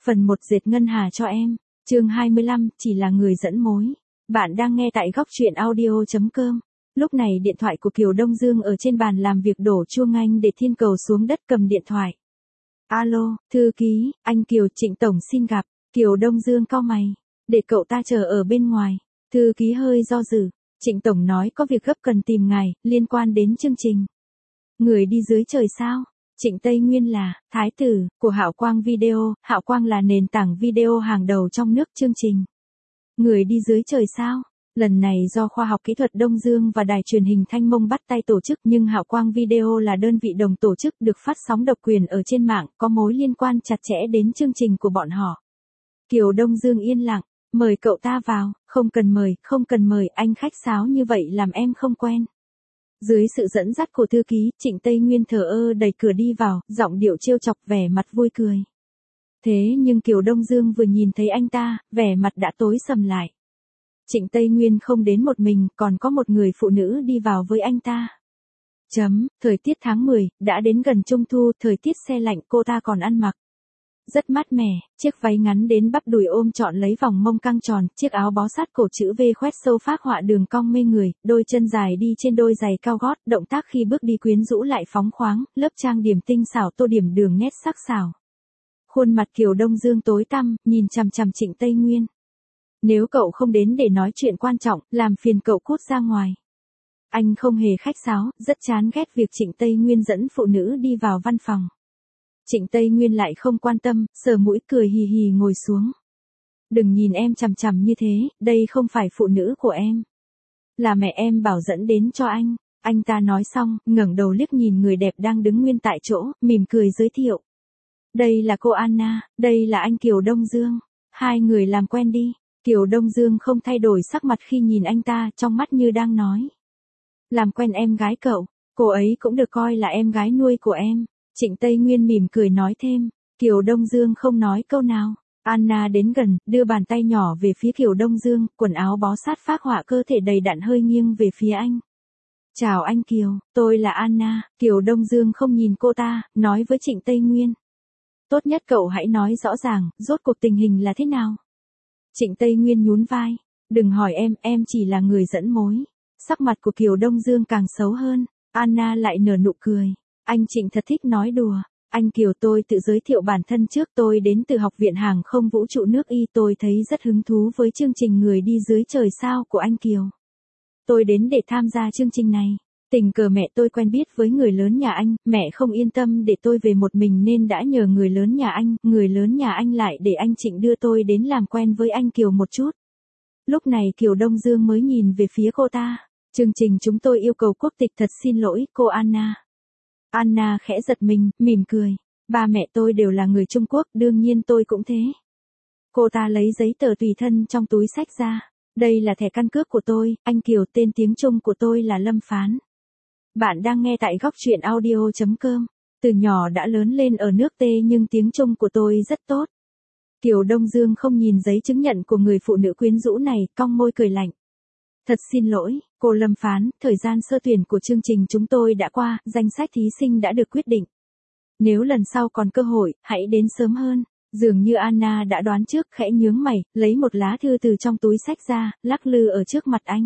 Phần 1 dệt ngân hà cho em. Chương 25, chỉ là người dẫn mối. Bạn đang nghe tại góc truyện audio.com. Lúc này điện thoại của Kiều Đông Dương ở trên bàn làm việc đổ chuông anh để thiên cầu xuống đất cầm điện thoại. Alo, thư ký, anh Kiều, Trịnh Tổng xin gặp. Kiều Đông Dương cau mày. Để cậu ta chờ ở bên ngoài. Thư ký hơi do dự. Trịnh Tổng nói có việc gấp cần tìm ngài, liên quan đến chương trình. Người đi dưới trời sao? Trịnh Tây Nguyên là thái tử của Hạo Quang Video, Hạo Quang là nền tảng video hàng đầu trong nước chương trình. Người đi dưới trời sao? Lần này do Khoa học Kỹ thuật Đông Dương và Đài truyền hình Thanh Mông bắt tay tổ chức, nhưng Hạo Quang Video là đơn vị đồng tổ chức được phát sóng độc quyền ở trên mạng, có mối liên quan chặt chẽ đến chương trình của bọn họ. Kiều Đông Dương yên lặng, mời cậu ta vào. Không cần mời, anh khách sáo như vậy làm em không quen. Dưới sự dẫn dắt của thư ký, Trịnh Tây Nguyên thờ ơ đẩy cửa đi vào, giọng điệu trêu chọc, vẻ mặt vui cười. Thế nhưng Kiều Đông Dương vừa nhìn thấy anh ta, vẻ mặt đã tối sầm lại. Trịnh Tây Nguyên không đến một mình, còn có một người phụ nữ đi vào với anh ta. Thời tiết tháng 10, đã đến gần Trung Thu, thời tiết se lạnh, cô ta còn ăn mặc rất mát mẻ, chiếc váy ngắn đến bắp đùi ôm trọn lấy vòng mông căng tròn, chiếc áo bó sát cổ chữ V khoét sâu phác họa đường cong mê người, đôi chân dài đi trên đôi giày cao gót, động tác khi bước đi quyến rũ lại phóng khoáng, lớp trang điểm tinh xảo tô điểm đường nét sắc sảo. Khuôn mặt Kiều Đông Dương tối tăm, nhìn chằm chằm Trịnh Tây Nguyên. Nếu cậu không đến để nói chuyện quan trọng, làm phiền cậu cút ra ngoài. Anh không hề khách sáo, rất chán ghét việc Trịnh Tây Nguyên dẫn phụ nữ đi vào văn phòng. Trịnh Tây Nguyên lại không quan tâm, sờ mũi cười hì hì ngồi xuống. Đừng nhìn em chằm chằm như thế, đây không phải phụ nữ của em. Là mẹ em bảo dẫn đến cho anh. Anh ta nói xong, ngẩng đầu liếc nhìn người đẹp đang đứng nguyên tại chỗ, mỉm cười giới thiệu. Đây là cô Anna, đây là anh Kiều Đông Dương. Hai người làm quen đi. Kiều Đông Dương không thay đổi sắc mặt khi nhìn anh ta, trong mắt như đang nói. Làm quen em gái cậu, cô ấy cũng được coi là em gái nuôi của em. Trịnh Tây Nguyên mỉm cười nói thêm. Kiều Đông Dương không nói câu nào. Anna đến gần, đưa bàn tay nhỏ về phía Kiều Đông Dương, quần áo bó sát phác họa cơ thể đầy đặn hơi nghiêng về phía anh. Chào anh Kiều, tôi là Anna. Kiều Đông Dương không nhìn cô ta, nói với Trịnh Tây Nguyên. Tốt nhất cậu hãy nói rõ ràng, rốt cuộc tình hình là thế nào? Trịnh Tây Nguyên nhún vai. Đừng hỏi em chỉ là người dẫn mối. Sắc mặt của Kiều Đông Dương càng xấu hơn. Anna lại nở nụ cười. Anh Trịnh thật thích nói đùa. Anh Kiều, tôi tự giới thiệu bản thân trước, tôi đến từ Học viện Hàng không Vũ trụ nước Y, tôi thấy rất hứng thú với chương trình Người đi dưới trời sao của anh Kiều. Tôi đến để tham gia chương trình này. Tình cờ mẹ tôi quen biết với người lớn nhà anh, mẹ không yên tâm để tôi về một mình nên đã nhờ người lớn nhà anh lại để anh Trịnh đưa tôi đến làm quen với anh Kiều một chút. Lúc này Kiều Đông Dương mới nhìn về phía cô ta. Chương trình chúng tôi yêu cầu quốc tịch, thật xin lỗi, cô Anna. Anna khẽ giật mình, mỉm cười. Ba mẹ tôi đều là người Trung Quốc, đương nhiên tôi cũng thế. Cô ta lấy giấy tờ tùy thân trong túi xách ra. Đây là thẻ căn cước của tôi, anh Kiều, tên tiếng Trung của tôi là Lâm Phán. Bạn đang nghe tại góc truyện audio.com. Từ nhỏ đã lớn lên ở nước T nhưng tiếng Trung của tôi rất tốt. Kiều Đông Dương không nhìn giấy chứng nhận của người phụ nữ quyến rũ này, cong môi cười lạnh. Thật xin lỗi, cô Lâm Phán, thời gian sơ tuyển của chương trình chúng tôi đã qua, danh sách thí sinh đã được quyết định. Nếu lần sau còn cơ hội, hãy đến sớm hơn. Dường như Anna đã đoán trước, khẽ nhướng mày, lấy một lá thư từ trong túi xách ra, lắc lư ở trước mặt anh.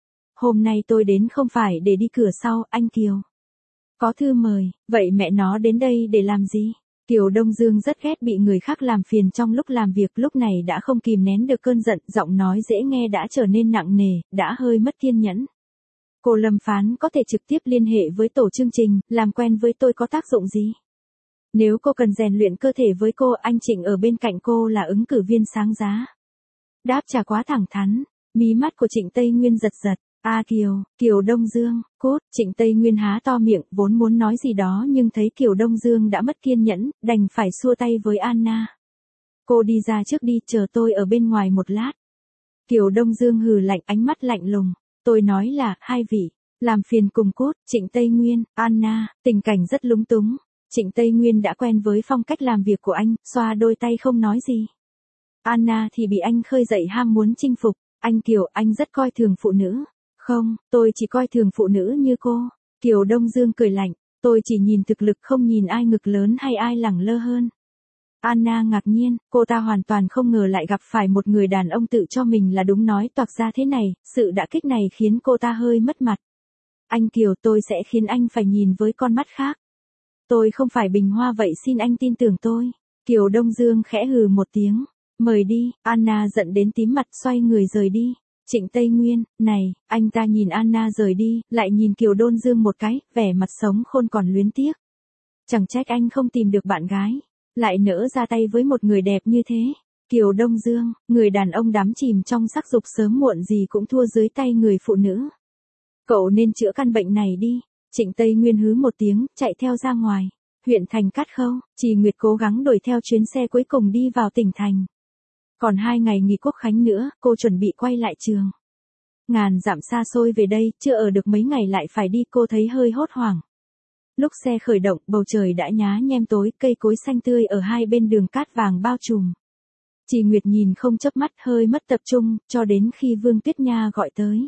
Hôm nay tôi đến không phải để đi cửa sau, anh Kiều. Có thư mời, vậy mẹ nó đến đây để làm gì? Kiều Đông Dương rất ghét bị người khác làm phiền trong lúc làm việc, lúc này đã không kìm nén được cơn giận, giọng nói dễ nghe đã trở nên nặng nề, đã hơi mất kiên nhẫn. Cô Lâm Phán có thể trực tiếp liên hệ với tổ chương trình, làm quen với tôi có tác dụng gì? Nếu cô cần rèn luyện cơ thể với cô, anh Trịnh ở bên cạnh cô là ứng cử viên sáng giá. Đáp trả quá thẳng thắn, mí mắt của Trịnh Tây Nguyên giật giật. Kiều Đông Dương, cốt, Trịnh Tây Nguyên há to miệng, vốn muốn nói gì đó nhưng thấy Kiều Đông Dương đã mất kiên nhẫn, đành phải xua tay với Anna. Cô đi ra trước đi, chờ tôi ở bên ngoài một lát. Kiều Đông Dương hừ lạnh, ánh mắt lạnh lùng. Tôi nói là, hai vị, làm phiền cùng cốt, Trịnh Tây Nguyên, Anna, tình cảnh rất lúng túng. Trịnh Tây Nguyên đã quen với phong cách làm việc của anh, xoa đôi tay không nói gì. Anna thì bị anh khơi dậy ham muốn chinh phục. Anh Kiều, anh rất coi thường phụ nữ. Không, tôi chỉ coi thường phụ nữ như cô. Kiều Đông Dương cười lạnh. Tôi chỉ nhìn thực lực, không nhìn ai ngực lớn hay ai lẳng lơ hơn. Anna ngạc nhiên, cô ta hoàn toàn không ngờ lại gặp phải một người đàn ông tự cho mình là đúng nói toạc ra thế này, sự đả kích này khiến cô ta hơi mất mặt. Anh Kiều, tôi sẽ khiến anh phải nhìn với con mắt khác. Tôi không phải bình hoa vậy, xin anh tin tưởng tôi. Kiều Đông Dương khẽ hừ một tiếng. Mời đi. Anna giận đến tím mặt xoay người rời đi. Trịnh Tây Nguyên, này, anh ta nhìn Anna rời đi, lại nhìn Kiều Đông Dương một cái, vẻ mặt sống khôn còn luyến tiếc. Chẳng trách anh không tìm được bạn gái, lại nỡ ra tay với một người đẹp như thế. Kiều Đông Dương, người đàn ông đắm chìm trong sắc dục sớm muộn gì cũng thua dưới tay người phụ nữ. Cậu nên chữa căn bệnh này đi. Trịnh Tây Nguyên hứ một tiếng, chạy theo ra ngoài. Huyện thành Cát Khâu, Trì Nguyệt cố gắng đuổi theo chuyến xe cuối cùng đi vào tỉnh thành. Còn 2 ngày nghỉ quốc khánh nữa, cô chuẩn bị quay lại trường. Ngàn dặm xa xôi về đây, chưa ở được mấy ngày lại phải đi, cô thấy hơi hốt hoảng. Lúc xe khởi động, bầu trời đã nhá nhem tối, cây cối xanh tươi ở hai bên đường cát vàng bao trùm. Trì Nguyệt nhìn không chớp mắt, hơi mất tập trung, cho đến khi Vương Tuyết Nha gọi tới.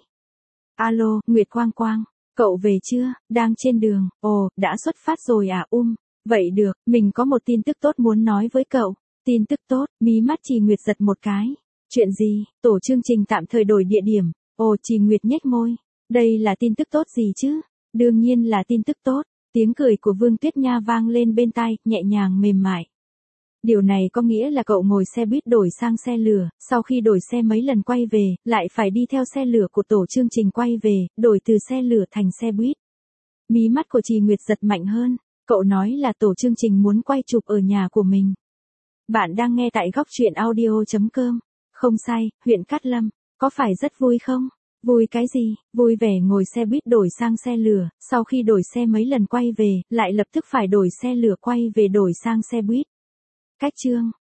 Alo, Nguyệt Quang Quang, cậu về chưa, đang trên đường, ồ, đã xuất phát rồi à, vậy được, mình có một tin tức tốt muốn nói với cậu. Tin tức tốt, mí mắt Trì Nguyệt giật một cái. Chuyện gì, tổ chương trình tạm thời đổi địa điểm, ồ, Trì Nguyệt nhếch môi. Đây là tin tức tốt gì chứ? Đương nhiên là tin tức tốt, tiếng cười của Vương Tuyết Nha vang lên bên tai, nhẹ nhàng mềm mại. Điều này có nghĩa là cậu ngồi xe buýt đổi sang xe lửa, sau khi đổi xe mấy lần quay về, lại phải đi theo xe lửa của tổ chương trình quay về, đổi từ xe lửa thành xe buýt. Mí mắt của Trì Nguyệt giật mạnh hơn, cậu nói là tổ chương trình muốn quay chụp ở nhà của mình. Bạn đang nghe tại góc truyện audio.com. Không sai, huyện Cát Lâm, có phải rất vui không? Vui cái gì? Vui vẻ ngồi xe buýt đổi sang xe lửa, sau khi đổi xe mấy lần quay về, lại lập tức phải đổi xe lửa quay về đổi sang xe buýt. Cách chương.